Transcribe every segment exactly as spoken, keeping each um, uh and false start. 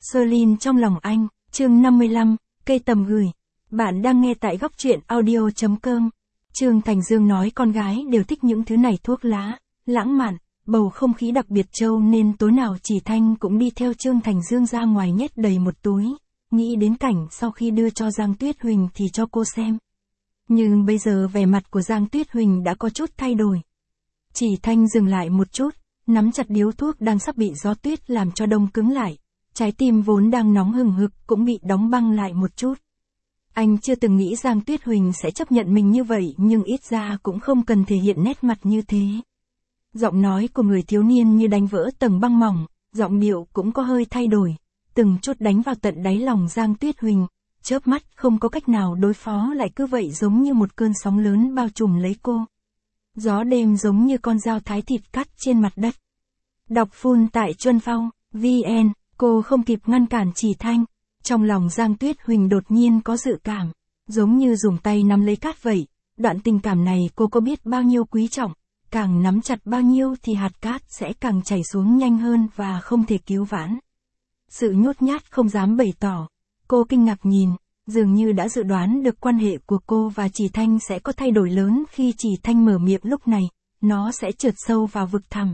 Celine trong lòng anh, chương năm mươi lăm, cây tầm gửi. Bạn đang nghe tại góc truyện audio.com. Trương Thành Dương nói con gái đều thích những thứ này, thuốc lá, lãng mạn, bầu không khí đặc biệt trâu, nên tối nào Chỉ Thanh cũng đi theo Trương Thành Dương ra ngoài nhét đầy một túi, nghĩ đến cảnh sau khi đưa cho Giang Tuyết Huỳnh thì cho cô xem. Nhưng bây giờ vẻ mặt của Giang Tuyết Huỳnh đã có chút thay đổi. Chỉ Thanh dừng lại một chút, nắm chặt điếu thuốc đang sắp bị gió tuyết làm cho đông cứng lại. Trái tim vốn đang nóng hừng hực cũng bị đóng băng lại một chút. Anh chưa từng nghĩ Giang Tuyết Huỳnh sẽ chấp nhận mình như vậy, nhưng ít ra cũng không cần thể hiện nét mặt như thế. Giọng nói của người thiếu niên như đánh vỡ tầng băng mỏng, giọng điệu cũng có hơi thay đổi, từng chút đánh vào tận đáy lòng Giang Tuyết Huỳnh, chớp mắt không có cách nào đối phó lại cứ vậy giống như một cơn sóng lớn bao trùm lấy cô. Gió đêm giống như con dao thái thịt cắt trên mặt đất. Đọc full tại Chuân Phong, vn. Cô không kịp ngăn cản Chỉ Thanh, trong lòng Giang Tuyết Huỳnh đột nhiên có dự cảm, giống như dùng tay nắm lấy cát vậy, đoạn tình cảm này cô có biết bao nhiêu quý trọng, càng nắm chặt bao nhiêu thì hạt cát sẽ càng chảy xuống nhanh hơn và không thể cứu vãn. Sự nhút nhát không dám bày tỏ, cô kinh ngạc nhìn, dường như đã dự đoán được quan hệ của cô và Chỉ Thanh sẽ có thay đổi lớn khi Chỉ Thanh mở miệng lúc này, nó sẽ trượt sâu vào vực thẳm.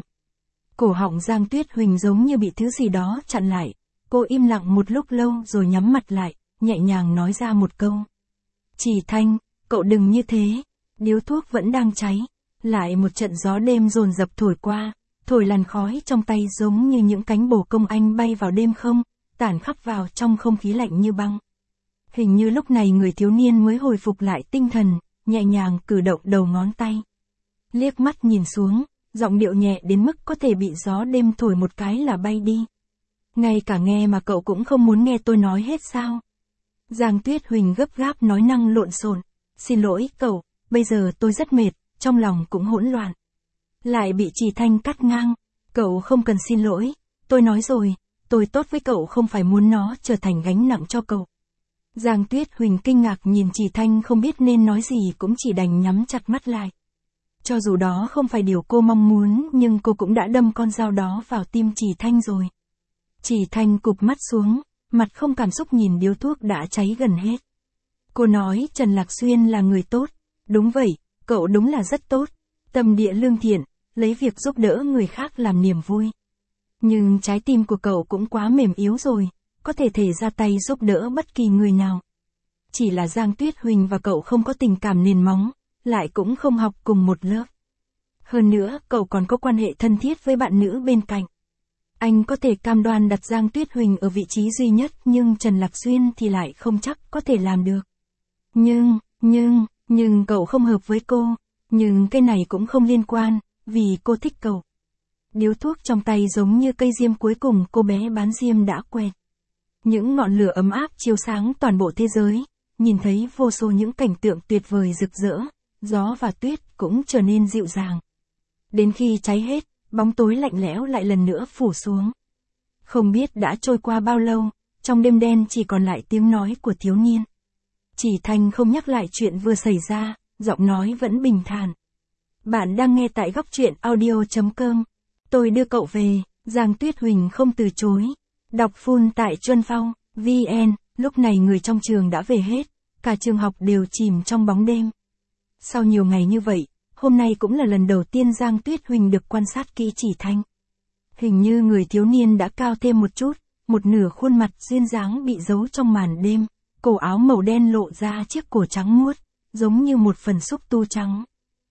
Cổ họng Giang Tuyết Huỳnh giống như bị thứ gì đó chặn lại, cô im lặng một lúc lâu rồi nhắm mặt lại, nhẹ nhàng nói ra một câu. Chỉ Thanh, cậu đừng như thế, điếu thuốc vẫn đang cháy, lại một trận gió đêm dồn dập thổi qua, thổi làn khói trong tay giống như những cánh bồ công anh bay vào đêm không, tản khắp vào trong không khí lạnh như băng. Hình như lúc này người thiếu niên mới hồi phục lại tinh thần, nhẹ nhàng cử động đầu ngón tay. Liếc mắt nhìn xuống, giọng điệu nhẹ đến mức có thể bị gió đêm thổi một cái là bay đi. Ngay cả nghe mà cậu cũng không muốn nghe tôi nói hết sao? Giang Tuyết Huỳnh gấp gáp nói năng lộn xộn. Xin lỗi cậu, bây giờ tôi rất mệt, trong lòng cũng hỗn loạn. Lại bị Chỉ Thanh cắt ngang. Cậu không cần xin lỗi, tôi nói rồi, tôi tốt với cậu không phải muốn nó trở thành gánh nặng cho cậu. Giang Tuyết Huỳnh kinh ngạc nhìn Chỉ Thanh không biết nên nói gì, cũng chỉ đành nhắm chặt mắt lại. Cho dù đó không phải điều cô mong muốn, nhưng cô cũng đã đâm con dao đó vào tim Chỉ Thanh rồi. Chỉ Thanh cụp mắt xuống, mặt không cảm xúc nhìn điếu thuốc đã cháy gần hết. Cô nói Trần Lạc Xuyên là người tốt. Đúng vậy, cậu đúng là rất tốt. Tâm địa lương thiện, lấy việc giúp đỡ người khác làm niềm vui. Nhưng trái tim của cậu cũng quá mềm yếu rồi, có thể thể ra tay giúp đỡ bất kỳ người nào. Chỉ là Giang Tuyết Huỳnh và cậu không có tình cảm nền móng, lại cũng không học cùng một lớp. Hơn nữa, cậu còn có quan hệ thân thiết với bạn nữ bên cạnh. Anh có thể cam đoan đặt Giang Tuyết Huỳnh ở vị trí duy nhất, nhưng Trần Lạc Xuyên thì lại không chắc có thể làm được. Nhưng, nhưng, nhưng cậu không hợp với cô, nhưng cái này cũng không liên quan, vì cô thích cậu. Điếu thuốc trong tay giống như cây diêm cuối cùng cô bé bán diêm đã quẹt. Những ngọn lửa ấm áp chiếu sáng toàn bộ thế giới, nhìn thấy vô số những cảnh tượng tuyệt vời rực rỡ, gió và tuyết cũng trở nên dịu dàng. Đến khi cháy hết, bóng tối lạnh lẽo lại lần nữa phủ xuống. Không biết đã trôi qua bao lâu, trong đêm đen chỉ còn lại tiếng nói của thiếu niên. Chỉ Thanh không nhắc lại chuyện vừa xảy ra, giọng nói vẫn bình thản. Bạn đang nghe tại góc truyện audio.com. Tôi đưa cậu về. Giang Tuyết Huỳnh không từ chối. Đọc full tại Chuân Phong, vn. Lúc này người trong trường đã về hết, cả trường học đều chìm trong bóng đêm. Sau nhiều ngày như vậy, hôm nay cũng là lần đầu tiên Giang Tuyết Huỳnh được quan sát kỹ Chỉ Thanh. Hình như người thiếu niên đã cao thêm một chút, một nửa khuôn mặt duyên dáng bị giấu trong màn đêm, cổ áo màu đen lộ ra chiếc cổ trắng muốt, giống như một phần xúc tu trắng.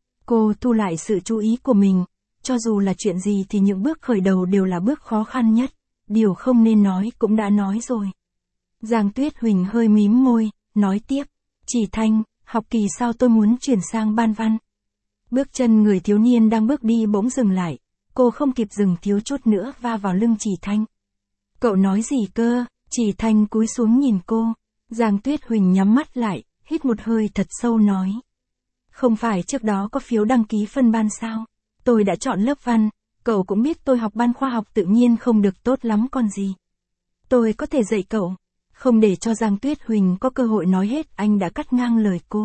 Cô thu lại sự chú ý của mình, cho dù là chuyện gì thì những bước khởi đầu đều là bước khó khăn nhất, điều không nên nói cũng đã nói rồi. Giang Tuyết Huỳnh hơi mím môi, nói tiếp, Chỉ Thanh, học kỳ sau tôi muốn chuyển sang ban văn. Bước chân người thiếu niên đang bước đi bỗng dừng lại, cô không kịp dừng thiếu chút nữa va vào lưng Chỉ Thanh. Cậu nói gì cơ? Chỉ Thanh cúi xuống nhìn cô. Giang Tuyết Huỳnh nhắm mắt lại, hít một hơi thật sâu nói. Không phải trước đó có phiếu đăng ký phân ban sao? Tôi đã chọn lớp văn, cậu cũng biết tôi học ban khoa học tự nhiên không được tốt lắm còn gì. Tôi có thể dạy cậu. Không để cho Giang Tuyết Huỳnh có cơ hội nói hết, anh đã cắt ngang lời cô.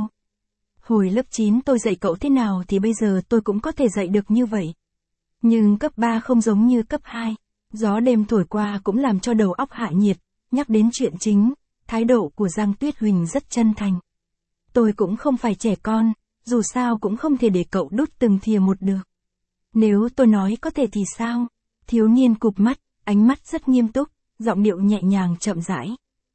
Hồi lớp chín tôi dạy cậu thế nào thì bây giờ tôi cũng có thể dạy được như vậy. Nhưng cấp ba không giống như cấp hai. Gió đêm thổi qua cũng làm cho đầu óc hạ nhiệt, nhắc đến chuyện chính, thái độ của Giang Tuyết Huỳnh rất chân thành. Tôi cũng không phải trẻ con, dù sao cũng không thể để cậu đút từng thìa một được. Nếu tôi nói có thể thì sao? Thiếu niên cụp mắt, ánh mắt rất nghiêm túc, giọng điệu nhẹ nhàng chậm rãi.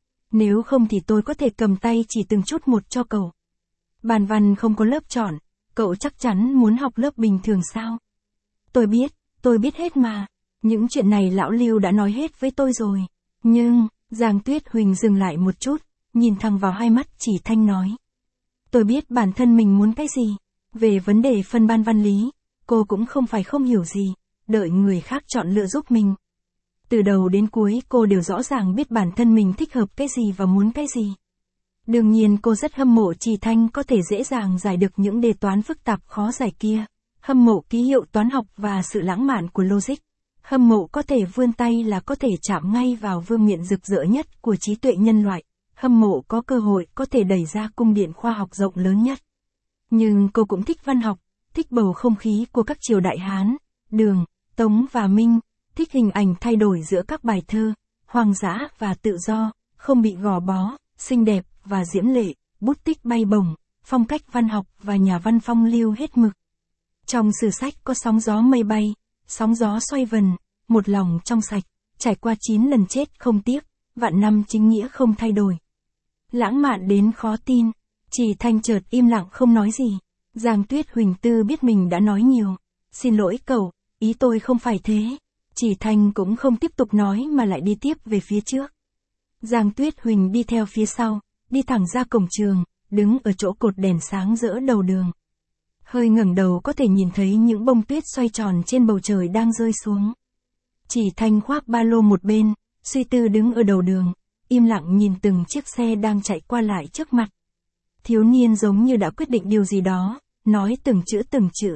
Nếu không thì tôi có thể cầm tay chỉ từng chút một cho cậu. Bàn văn không có lớp chọn, cậu chắc chắn muốn học lớp bình thường sao? Tôi biết, tôi biết hết mà. Những chuyện này lão Lưu đã nói hết với tôi rồi. Nhưng, Giang Tuyết Huỳnh dừng lại một chút, nhìn thẳng vào hai mắt Chỉ Thanh nói. Tôi biết bản thân mình muốn cái gì. Về vấn đề phân ban văn lý, cô cũng không phải không hiểu gì, đợi người khác chọn lựa giúp mình. Từ đầu đến cuối cô đều rõ ràng biết bản thân mình thích hợp cái gì và muốn cái gì. Đương nhiên cô rất hâm mộ Chỉ Thanh có thể dễ dàng giải được những đề toán phức tạp khó giải kia. Hâm mộ ký hiệu toán học và sự lãng mạn của logic. Hâm mộ có thể vươn tay là có thể chạm ngay vào vương miện rực rỡ nhất của trí tuệ nhân loại. Hâm mộ có cơ hội có thể đẩy ra cung điện khoa học rộng lớn nhất. Nhưng cô cũng thích văn học, thích bầu không khí của các triều đại Hán, Đường, Tống và Minh, thích hình ảnh thay đổi giữa các bài thơ, hoang dã và tự do, không bị gò bó, xinh đẹp và diễm lệ, bút tích bay bổng, phong cách văn học và nhà văn phong lưu hết mực. Trong sử sách có sóng gió mây bay, sóng gió xoay vần, một lòng trong sạch, trải qua chín lần chết không tiếc, vạn năm chính nghĩa không thay đổi. Lãng mạn đến khó tin, Chỉ Thanh chợt im lặng không nói gì. Giang Tuyết Huỳnh Tư biết mình đã nói nhiều. Xin lỗi cậu, ý tôi không phải thế. Chỉ Thanh cũng không tiếp tục nói mà lại đi tiếp về phía trước. Giang Tuyết Huỳnh đi theo phía sau, đi thẳng ra cổng trường, đứng ở chỗ cột đèn sáng rỡ đầu đường. Hơi ngẩng đầu có thể nhìn thấy những bông tuyết xoay tròn trên bầu trời đang rơi xuống. Chỉ Thanh khoác ba lô một bên, suy tư đứng ở đầu đường, im lặng nhìn từng chiếc xe đang chạy qua lại trước mặt. Thiếu niên giống như đã quyết định điều gì đó, nói từng chữ từng chữ.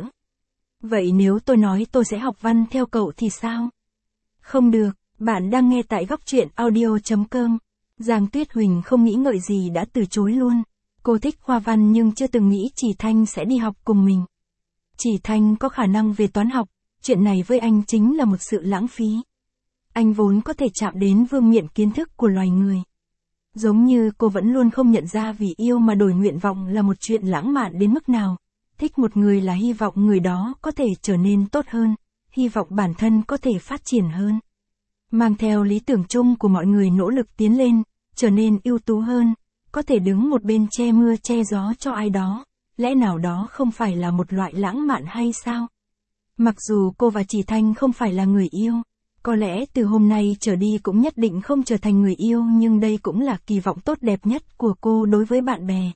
Vậy nếu tôi nói tôi sẽ học văn theo cậu thì sao? Không được, bạn đang nghe tại góc truyện audio chấm com. Giang Tuyết Huỳnh không nghĩ ngợi gì đã từ chối luôn. Cô thích khoa văn nhưng chưa từng nghĩ Chỉ Thanh sẽ đi học cùng mình. Chỉ Thanh có khả năng về toán học, chuyện này với anh chính là một sự lãng phí. Anh vốn có thể chạm đến vương miện kiến thức của loài người. Giống như cô vẫn luôn không nhận ra vì yêu mà đổi nguyện vọng là một chuyện lãng mạn đến mức nào. Thích một người là hy vọng người đó có thể trở nên tốt hơn, hy vọng bản thân có thể phát triển hơn. Mang theo lý tưởng chung của mọi người nỗ lực tiến lên, trở nên ưu tú hơn, có thể đứng một bên che mưa che gió cho ai đó, lẽ nào đó không phải là một loại lãng mạn hay sao? Mặc dù cô và Chỉ Thanh không phải là người yêu, có lẽ từ hôm nay trở đi cũng nhất định không trở thành người yêu, nhưng đây cũng là kỳ vọng tốt đẹp nhất của cô đối với bạn bè.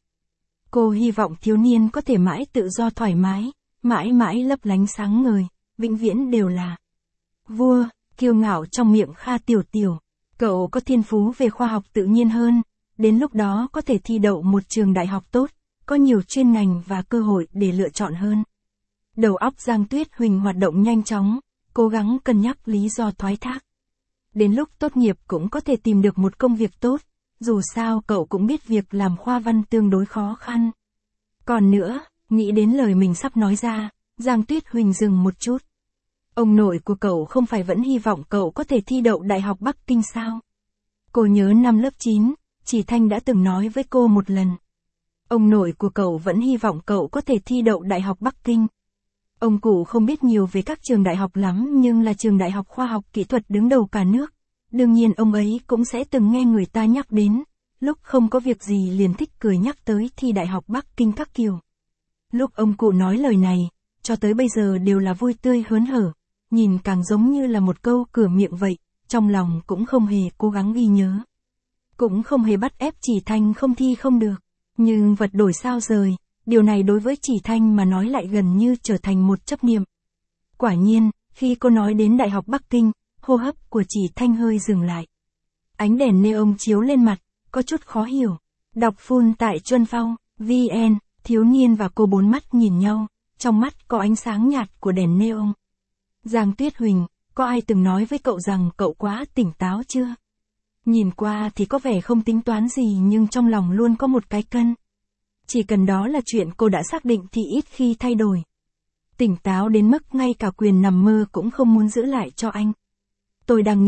Cô hy vọng thiếu niên có thể mãi tự do thoải mái, mãi mãi lấp lánh sáng ngời, vĩnh viễn đều là vua, kiêu ngạo trong miệng Kha Tiểu Tiểu. Cậu có thiên phú về khoa học tự nhiên hơn, đến lúc đó có thể thi đậu một trường đại học tốt, có nhiều chuyên ngành và cơ hội để lựa chọn hơn. Đầu óc Giang Tuyết Huỳnh hoạt động nhanh chóng, cố gắng cân nhắc lý do thoái thác. Đến lúc tốt nghiệp cũng có thể tìm được một công việc tốt, dù sao cậu cũng biết việc làm khoa văn tương đối khó khăn. Còn nữa, nghĩ đến lời mình sắp nói ra, Giang Tuyết Huỳnh dừng một chút. Ông nội của cậu không phải vẫn hy vọng cậu có thể thi đậu Đại học Bắc Kinh sao? Cô nhớ năm lớp chín, Chỉ Thanh đã từng nói với cô một lần. Ông nội của cậu vẫn hy vọng cậu có thể thi đậu Đại học Bắc Kinh. Ông cụ không biết nhiều về các trường đại học lắm nhưng là trường đại học khoa học kỹ thuật đứng đầu cả nước. Đương nhiên ông ấy cũng sẽ từng nghe người ta nhắc đến. Lúc không có việc gì liền thích cười nhắc tới thi Đại học Bắc Kinh các kiểu. Lúc ông cụ nói lời này, cho tới bây giờ đều là vui tươi hớn hở. Nhìn càng giống như là một câu cửa miệng vậy, trong lòng cũng không hề cố gắng ghi nhớ. Cũng không hề bắt ép Chỉ Thanh không thi không được. Nhưng vật đổi sao rời, điều này đối với Chỉ Thanh mà nói lại gần như trở thành một chấp niệm. Quả nhiên, khi cô nói đến Đại học Bắc Kinh, hô hấp của Chỉ Thanh hơi dừng lại. Ánh đèn neon chiếu lên mặt, có chút khó hiểu. Đọc full tại Chuân Phong, vê en, thiếu niên và cô bốn mắt nhìn nhau, trong mắt có ánh sáng nhạt của đèn neon. Giang Tuyết Huỳnh, có ai từng nói với cậu rằng cậu quá tỉnh táo chưa? Nhìn qua thì có vẻ không tính toán gì nhưng trong lòng luôn có một cái cân. Chỉ cần đó là chuyện cô đã xác định thì ít khi thay đổi. Tỉnh táo đến mức ngay cả quyền nằm mơ cũng không muốn giữ lại cho anh. Tôi đang nghĩ,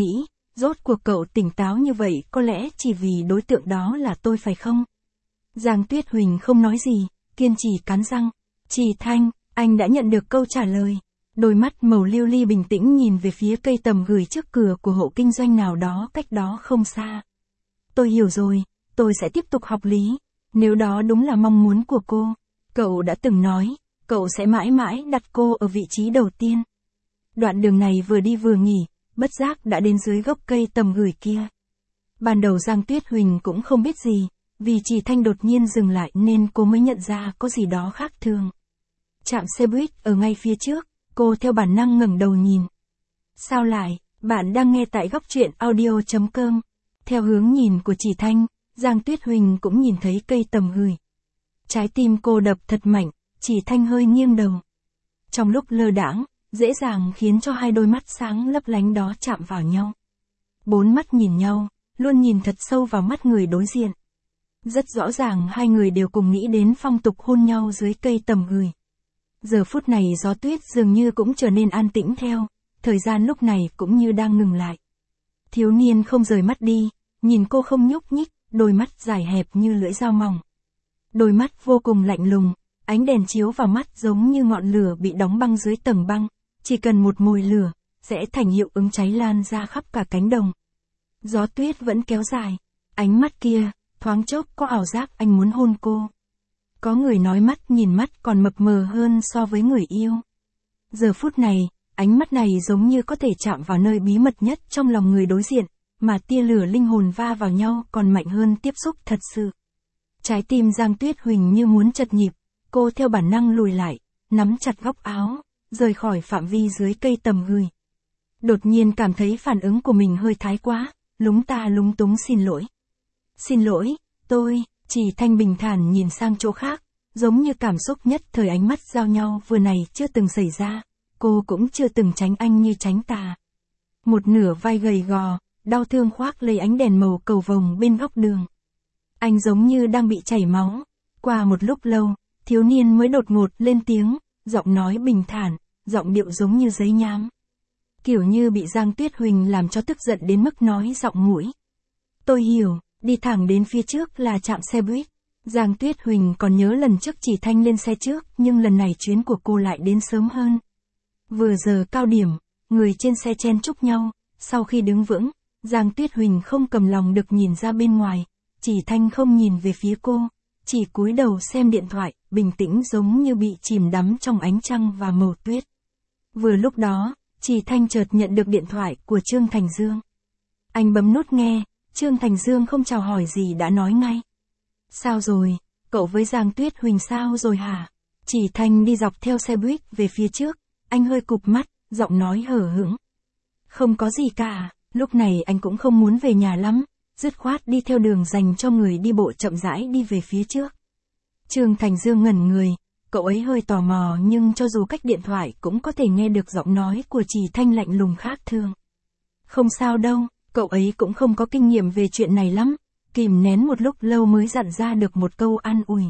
rốt cuộc cậu tỉnh táo như vậy có lẽ chỉ vì đối tượng đó là tôi phải không? Giang Tuyết Huỳnh không nói gì, kiên trì cắn răng. Trì Thanh, anh đã nhận được câu trả lời. Đôi mắt màu lưu ly bình tĩnh nhìn về phía cây tầm gửi trước cửa của hộ kinh doanh nào đó cách đó không xa. Tôi hiểu rồi, tôi sẽ tiếp tục học lý. Nếu đó đúng là mong muốn của cô, cậu đã từng nói, cậu sẽ mãi mãi đặt cô ở vị trí đầu tiên. Đoạn đường này vừa đi vừa nghỉ, bất giác đã đến dưới gốc cây tầm gửi kia. Ban đầu Giang Tuyết Huỳnh cũng không biết gì, vì Trì Thanh đột nhiên dừng lại nên cô mới nhận ra có gì đó khác thường. Trạm xe buýt ở ngay phía trước, cô theo bản năng ngẩng đầu nhìn. Sao lại, bạn đang nghe tại góc truyện audio chấm com. Theo hướng nhìn của Trì Thanh, Giang Tuyết Huỳnh cũng nhìn thấy cây tầm gửi. Trái tim cô đập thật mạnh, Trì Thanh hơi nghiêng đầu. Trong lúc lơ đãng, dễ dàng khiến cho hai đôi mắt sáng lấp lánh đó chạm vào nhau. Bốn mắt nhìn nhau, luôn nhìn thật sâu vào mắt người đối diện. Rất rõ ràng hai người đều cùng nghĩ đến phong tục hôn nhau dưới cây tầm gửi. Giờ phút này gió tuyết dường như cũng trở nên an tĩnh theo, thời gian lúc này cũng như đang ngừng lại. Thiếu niên không rời mắt đi, nhìn cô không nhúc nhích, đôi mắt dài hẹp như lưỡi dao mỏng. Đôi mắt vô cùng lạnh lùng, ánh đèn chiếu vào mắt giống như ngọn lửa bị đóng băng dưới tầng băng, chỉ cần một mồi lửa, sẽ thành hiệu ứng cháy lan ra khắp cả cánh đồng. Gió tuyết vẫn kéo dài, ánh mắt kia, thoáng chốc có ảo giác anh muốn hôn cô. Có người nói mắt nhìn mắt còn mập mờ hơn so với người yêu. Giờ phút này, ánh mắt này giống như có thể chạm vào nơi bí mật nhất trong lòng người đối diện, mà tia lửa linh hồn va vào nhau còn mạnh hơn tiếp xúc thật sự. Trái tim Giang Tuyết Huỳnh như muốn chật nhịp, cô theo bản năng lùi lại, nắm chặt góc áo, rời khỏi phạm vi dưới cây tầm gửi. Đột nhiên cảm thấy phản ứng của mình hơi thái quá, lúng ta lúng túng xin lỗi. Xin lỗi, tôi, Trì Thanh bình thản nhìn sang chỗ khác, giống như cảm xúc nhất thời ánh mắt giao nhau vừa này chưa từng xảy ra, cô cũng chưa từng tránh anh như tránh tà. Một nửa vai gầy gò, đau thương khoác lấy ánh đèn màu cầu vồng bên góc đường. Anh giống như đang bị chảy máu. Qua một lúc lâu, thiếu niên mới đột ngột lên tiếng, giọng nói bình thản, giọng điệu giống như giấy nhám. Kiểu như bị Giang Tuyết Huỳnh làm cho tức giận đến mức nói giọng mũi. Tôi hiểu, đi thẳng đến phía trước là trạm xe buýt. Giang Tuyết Huỳnh còn nhớ lần trước Trì Thanh lên xe trước, nhưng lần này chuyến của cô lại đến sớm hơn. Vừa giờ cao điểm, người trên xe chen chúc nhau, sau khi đứng vững, Giang Tuyết Huỳnh không cầm lòng được nhìn ra bên ngoài. Trì Thanh không nhìn về phía cô, chỉ cúi đầu xem điện thoại, bình tĩnh giống như bị chìm đắm trong ánh trăng và màu tuyết. Vừa lúc đó, Trì Thanh chợt nhận được điện thoại của Trương Thành Dương. Anh bấm nút nghe, Trương Thành Dương không chào hỏi gì đã nói ngay. Sao rồi, cậu với Giang Tuyết Huỳnh sao rồi hả? Trì Thanh đi dọc theo xe buýt về phía trước, anh hơi cụp mắt, giọng nói hở hững. Không có gì cả, lúc này anh cũng không muốn về nhà lắm, dứt khoát đi theo đường dành cho người đi bộ chậm rãi đi về phía trước. Trương Thành Dương ngẩn người, cậu ấy hơi tò mò nhưng cho dù cách điện thoại cũng có thể nghe được giọng nói của Trì Thanh lạnh lùng khác thường. Không sao đâu, cậu ấy cũng không có kinh nghiệm về chuyện này lắm, kìm nén một lúc lâu mới dặn ra được một câu an ủi.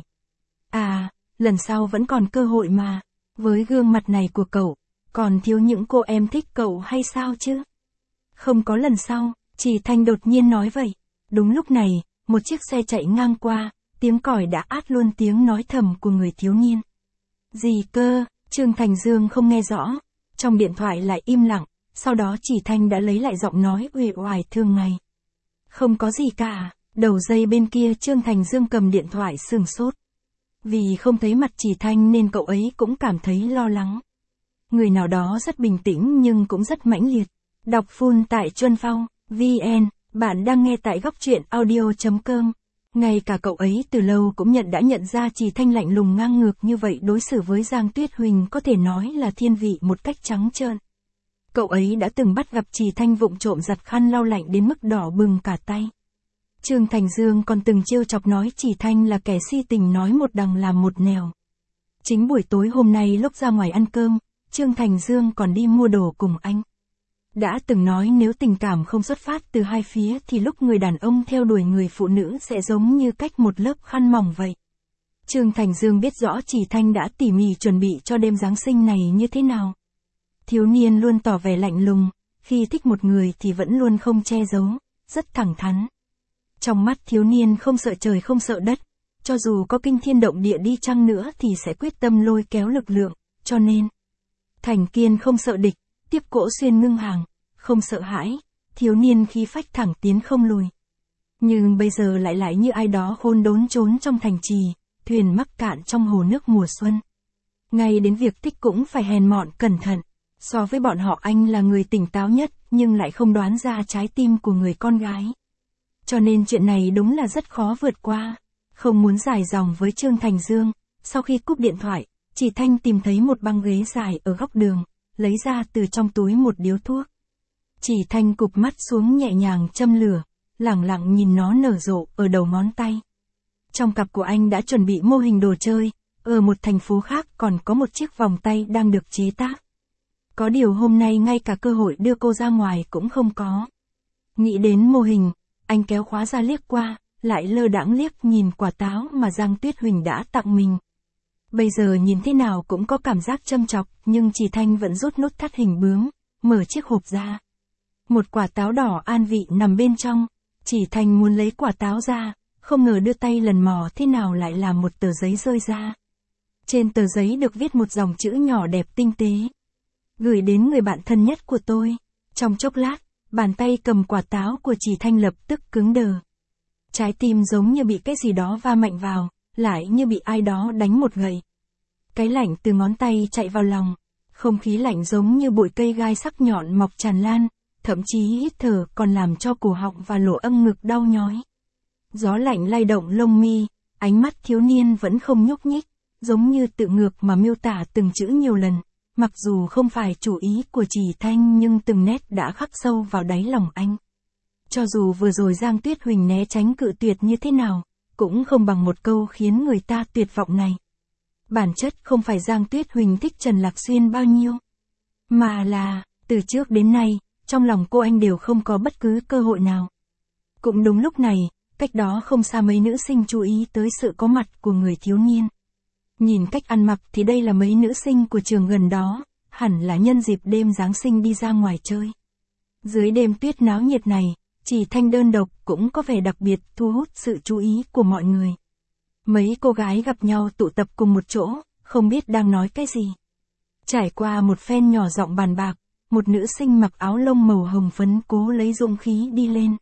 À, lần sau vẫn còn cơ hội mà, với gương mặt này của cậu, còn thiếu những cô em thích cậu hay sao chứ? Không có lần sau, Trì Thanh đột nhiên nói vậy. Đúng lúc này, một chiếc xe chạy ngang qua, tiếng còi đã át luôn tiếng nói thầm của người thiếu niên. Gì cơ, Trương Thành Dương không nghe rõ, trong điện thoại lại im lặng, sau đó Trì Thanh đã lấy lại giọng nói uể oải thường ngày. Không có gì cả, đầu dây bên kia Trương Thành Dương cầm điện thoại sửng sốt. Vì không thấy mặt Trì Thanh nên cậu ấy cũng cảm thấy lo lắng. Người nào đó rất bình tĩnh nhưng cũng rất mãnh liệt. Đọc full tại Chuân Phong, vê en, bạn đang nghe tại góc truyện audio chấm com. Ngay cả cậu ấy từ lâu cũng nhận đã nhận ra Trì Thanh lạnh lùng ngang ngược như vậy đối xử với Giang Tuyết Huỳnh có thể nói là thiên vị một cách trắng trợn. Cậu ấy đã từng bắt gặp Trì Thanh vụng trộm giặt khăn lau lạnh đến mức đỏ bừng cả tay. Trương Thành Dương còn từng trêu chọc nói Trì Thanh là kẻ si tình nói một đằng làm một nẻo. Chính buổi tối hôm nay lúc ra ngoài ăn cơm, Trương Thành Dương còn đi mua đồ cùng anh. Đã từng nói nếu tình cảm không xuất phát từ hai phía thì lúc người đàn ông theo đuổi người phụ nữ sẽ giống như cách một lớp khăn mỏng vậy. Trương Thành Dương biết rõ Trì Thanh đã tỉ mỉ chuẩn bị cho đêm Giáng sinh này như thế nào. Thiếu niên luôn tỏ vẻ lạnh lùng, khi thích một người thì vẫn luôn không che giấu, rất thẳng thắn. Trong mắt thiếu niên không sợ trời không sợ đất, cho dù có kinh thiên động địa đi chăng nữa thì sẽ quyết tâm lôi kéo lực lượng, cho nên thành kiên không sợ địch, tiếp cỗ xuyên ngưng hàng, không sợ hãi, thiếu niên khí phách thẳng tiến không lùi. Nhưng bây giờ lại lại như ai đó khôn đốn trốn trong thành trì, thuyền mắc cạn trong hồ nước mùa xuân. Ngay đến việc thích cũng phải hèn mọn cẩn thận. So với bọn họ anh là người tỉnh táo nhất nhưng lại không đoán ra trái tim của người con gái. Cho nên chuyện này đúng là rất khó vượt qua. Không muốn dài dòng với Trương Thành Dương, sau khi cúp điện thoại, Chỉ Thanh tìm thấy một băng ghế dài ở góc đường, lấy ra từ trong túi một điếu thuốc. Chỉ Thanh cụp mắt xuống nhẹ nhàng châm lửa, lẳng lặng nhìn nó nở rộ ở đầu ngón tay. Trong cặp của anh đã chuẩn bị mô hình đồ chơi, ở một thành phố khác còn có một chiếc vòng tay đang được chế tác. Có điều hôm nay ngay cả cơ hội đưa cô ra ngoài cũng không có. Nghĩ đến mô hình, anh kéo khóa ra liếc qua, lại lơ đãng liếc nhìn quả táo mà Giang Tuyết Huỳnh đã tặng mình. Bây giờ nhìn thế nào cũng có cảm giác châm chọc, nhưng Chỉ Thanh vẫn rút nút thắt hình bướm, mở chiếc hộp ra. Một quả táo đỏ an vị nằm bên trong, Chỉ Thanh muốn lấy quả táo ra, không ngờ đưa tay lần mò thế nào lại làm một tờ giấy rơi ra. Trên tờ giấy được viết một dòng chữ nhỏ đẹp tinh tế. Gửi đến người bạn thân nhất của tôi. Trong chốc lát, bàn tay cầm quả táo của Chỉ Thanh lập tức cứng đờ. Trái tim giống như bị cái gì đó va mạnh vào, lại như bị ai đó đánh một gậy. Cái lạnh từ ngón tay chạy vào lòng, không khí lạnh giống như bụi cây gai sắc nhọn mọc tràn lan, thậm chí hít thở còn làm cho cổ họng và lỗ âm ngực đau nhói. Gió lạnh lay động lông mi, ánh mắt thiếu niên vẫn không nhúc nhích, giống như tự ngược mà miêu tả từng chữ nhiều lần. Mặc dù không phải chủ ý của Chỉ Thanh nhưng từng nét đã khắc sâu vào đáy lòng anh. Cho dù vừa rồi Giang Tuyết Huỳnh né tránh cự tuyệt như thế nào, cũng không bằng một câu khiến người ta tuyệt vọng này. Bản chất không phải Giang Tuyết Huỳnh thích Trần Lạc Xuyên bao nhiêu, mà là, từ trước đến nay, trong lòng cô anh đều không có bất cứ cơ hội nào. Cũng đúng lúc này, cách đó không xa mấy nữ sinh chú ý tới sự có mặt của người thiếu niên. Nhìn cách ăn mặc thì đây là mấy nữ sinh của trường gần đó, hẳn là nhân dịp đêm Giáng sinh đi ra ngoài chơi. Dưới đêm tuyết náo nhiệt này, Chỉ Thanh đơn độc cũng có vẻ đặc biệt thu hút sự chú ý của mọi người. Mấy cô gái gặp nhau tụ tập cùng một chỗ, không biết đang nói cái gì. Trải qua một phen nhỏ giọng bàn bạc, một nữ sinh mặc áo lông màu hồng phấn cố lấy dũng khí đi lên.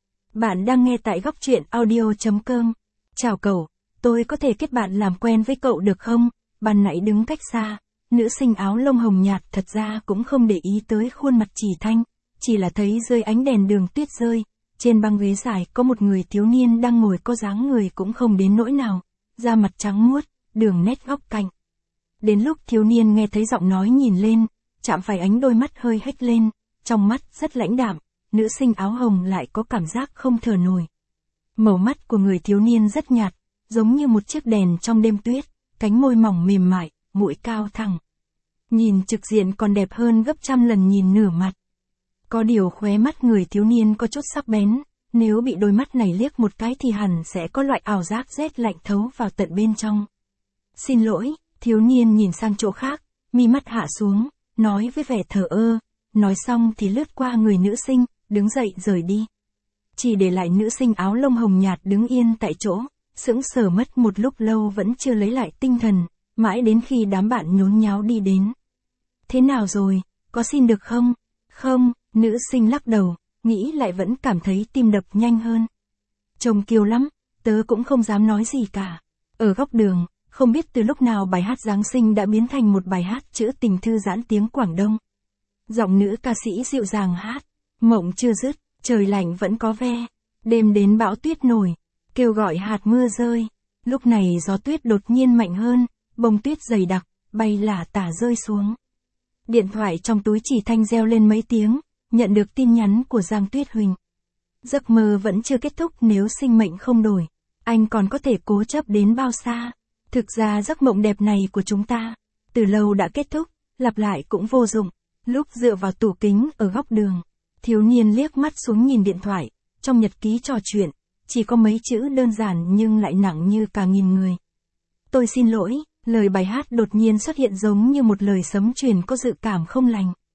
Bạn đang nghe tại góc truyện audio chấm com. Chào cậu, tôi có thể kết bạn làm quen với cậu được không? Ban nãy đứng cách xa, nữ sinh áo lông hồng nhạt thật ra cũng không để ý tới khuôn mặt Chỉ Thanh, chỉ là thấy dưới ánh đèn đường tuyết rơi, trên băng ghế dài có một người thiếu niên đang ngồi có dáng người cũng không đến nỗi nào, da mặt trắng muốt, đường nét góc cạnh. Đến lúc thiếu niên nghe thấy giọng nói nhìn lên, chạm phải ánh đôi mắt hơi hếch lên, trong mắt rất lãnh đạm, nữ sinh áo hồng lại có cảm giác không thở nổi. Màu mắt của người thiếu niên rất nhạt, giống như một chiếc đèn trong đêm tuyết, cánh môi mỏng mềm mại, mũi cao thẳng. Nhìn trực diện còn đẹp hơn gấp trăm lần nhìn nửa mặt. Có điều khóe mắt người thiếu niên có chút sắc bén, nếu bị đôi mắt này liếc một cái thì hẳn sẽ có loại ảo giác rét lạnh thấu vào tận bên trong. Xin lỗi, thiếu niên nhìn sang chỗ khác, mi mắt hạ xuống, nói với vẻ thờ ơ, nói xong thì lướt qua người nữ sinh, đứng dậy rời đi. Chỉ để lại nữ sinh áo lông hồng nhạt đứng yên tại chỗ, sững sờ mất một lúc lâu vẫn chưa lấy lại tinh thần, mãi đến khi đám bạn nhốn nháo đi đến. Thế nào rồi, có xin được không? Không, nữ sinh lắc đầu, nghĩ lại vẫn cảm thấy tim đập nhanh hơn. Trông kiêu lắm, tớ cũng không dám nói gì cả. Ở góc đường, không biết từ lúc nào bài hát Giáng sinh đã biến thành một bài hát trữ tình thư giãn tiếng Quảng Đông. Giọng nữ ca sĩ dịu dàng hát, mộng chưa dứt, trời lạnh vẫn có ve, đêm đến bão tuyết nổi, kêu gọi hạt mưa rơi. Lúc này gió tuyết đột nhiên mạnh hơn, bông tuyết dày đặc, bay lả tả rơi xuống. Điện thoại trong túi Chỉ Thanh reo lên mấy tiếng, nhận được tin nhắn của Giang Tuyết Huỳnh. Giấc mơ vẫn chưa kết thúc nếu sinh mệnh không đổi, anh còn có thể cố chấp đến bao xa. Thực ra giấc mộng đẹp này của chúng ta, từ lâu đã kết thúc, lặp lại cũng vô dụng. Lúc dựa vào tủ kính ở góc đường, thiếu niên liếc mắt xuống nhìn điện thoại, trong nhật ký trò chuyện, chỉ có mấy chữ đơn giản nhưng lại nặng như cả nghìn người. Tôi xin lỗi, lời bài hát đột nhiên xuất hiện giống như một lời sấm truyền có dự cảm không lành.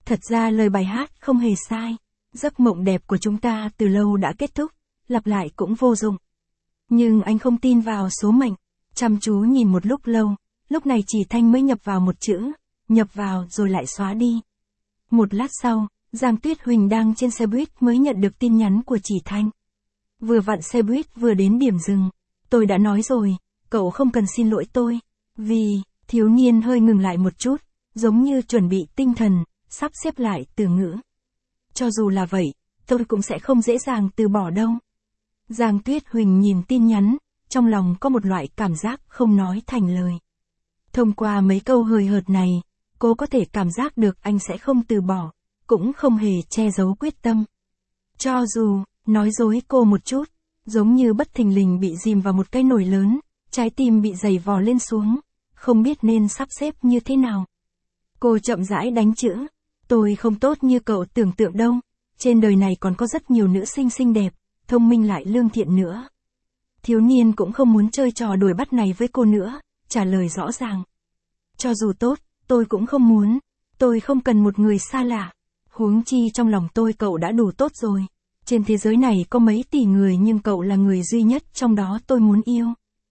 Thật ra lời bài hát không hề sai. Giấc mộng đẹp của chúng ta từ lâu đã kết thúc, lặp lại cũng vô dụng. Nhưng anh không tin vào số mệnh, chăm chú nhìn một lúc lâu, lúc này chỉ Thanh mới nhập vào một chữ, nhập vào rồi lại xóa đi. Một lát sau, Giang Tuyết Huỳnh đang trên xe buýt mới nhận được tin nhắn của chỉ Thanh. Vừa vặn xe buýt vừa đến điểm dừng. Tôi đã nói rồi, cậu không cần xin lỗi tôi. Vì, thiếu niên hơi ngừng lại một chút, giống như chuẩn bị tinh thần, sắp xếp lại từ ngữ. Cho dù là vậy, tôi cũng sẽ không dễ dàng từ bỏ đâu. Giang Tuyết Huỳnh nhìn tin nhắn, trong lòng có một loại cảm giác không nói thành lời. Thông qua mấy câu hời hợt này, cô có thể cảm giác được anh sẽ không từ bỏ, cũng không hề che giấu quyết tâm. Cho dù, nói dối cô một chút, giống như bất thình lình bị dìm vào một cái nồi lớn, trái tim bị giày vò lên xuống, không biết nên sắp xếp như thế nào. Cô chậm rãi đánh chữ, tôi không tốt như cậu tưởng tượng đâu, trên đời này còn có rất nhiều nữ sinh xinh đẹp, thông minh lại lương thiện nữa. Thiếu niên cũng không muốn chơi trò đuổi bắt này với cô nữa, trả lời rõ ràng. Cho dù tốt, tôi cũng không muốn, tôi không cần một người xa lạ. Huống chi trong lòng tôi cậu đã đủ tốt rồi. Trên thế giới này có mấy tỷ người nhưng cậu là người duy nhất trong đó tôi muốn yêu.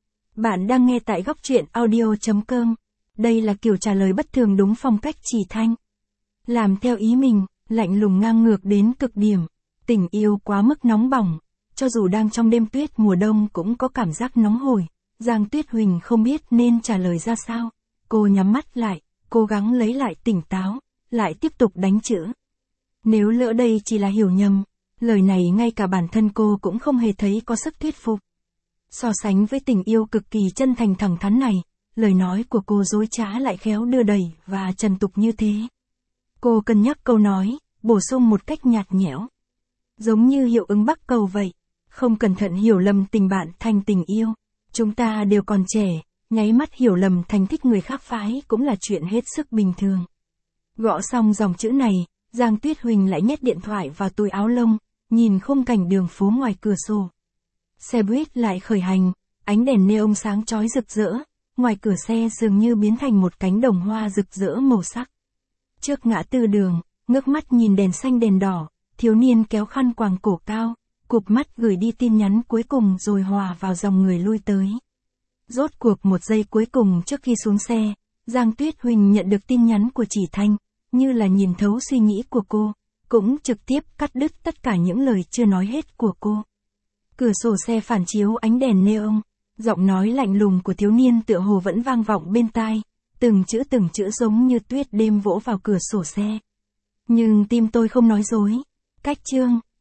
Bạn đang nghe tại góc truyện audio chấm com. Đây là kiểu trả lời bất thường đúng phong cách chỉ Thanh. Làm theo ý mình, lạnh lùng ngang ngược đến cực điểm. Tình yêu quá mức nóng bỏng. Cho dù đang trong đêm tuyết mùa đông cũng có cảm giác nóng hổi. Giang Tuyết Huỳnh không biết nên trả lời ra sao. Cô nhắm mắt lại, cố gắng lấy lại tỉnh táo, lại tiếp tục đánh chữ. Nếu lỡ đây chỉ là hiểu nhầm, lời này ngay cả bản thân cô cũng không hề thấy có sức thuyết phục. So sánh với tình yêu cực kỳ chân thành thẳng thắn này, lời nói của cô dối trá lại khéo đưa đẩy và trần tục như thế. Cô cân nhắc câu nói, bổ sung một cách nhạt nhẽo. Giống như hiệu ứng bắc cầu vậy, không cẩn thận hiểu lầm tình bạn thành tình yêu. Chúng ta đều còn trẻ, nháy mắt hiểu lầm thành thích người khác phái cũng là chuyện hết sức bình thường. Gõ xong dòng chữ này, Giang Tuyết Huỳnh lại nhét điện thoại vào túi áo lông, nhìn khung cảnh đường phố ngoài cửa sổ. Xe buýt lại khởi hành, ánh đèn neon sáng chói rực rỡ, ngoài cửa xe dường như biến thành một cánh đồng hoa rực rỡ màu sắc. Trước ngã tư đường, ngước mắt nhìn đèn xanh đèn đỏ, thiếu niên kéo khăn quàng cổ cao, cụp mắt gửi đi tin nhắn cuối cùng rồi hòa vào dòng người lui tới. Rốt cuộc một giây cuối cùng trước khi xuống xe, Giang Tuyết Huỳnh nhận được tin nhắn của chỉ Thanh, như là nhìn thấu suy nghĩ của cô, cũng trực tiếp cắt đứt tất cả những lời chưa nói hết của cô. Cửa sổ xe phản chiếu ánh đèn neon, giọng nói lạnh lùng của thiếu niên tựa hồ vẫn vang vọng bên tai, từng chữ từng chữ giống như tuyết đêm vỗ vào cửa sổ xe. Nhưng tim tôi không nói dối. Cách chương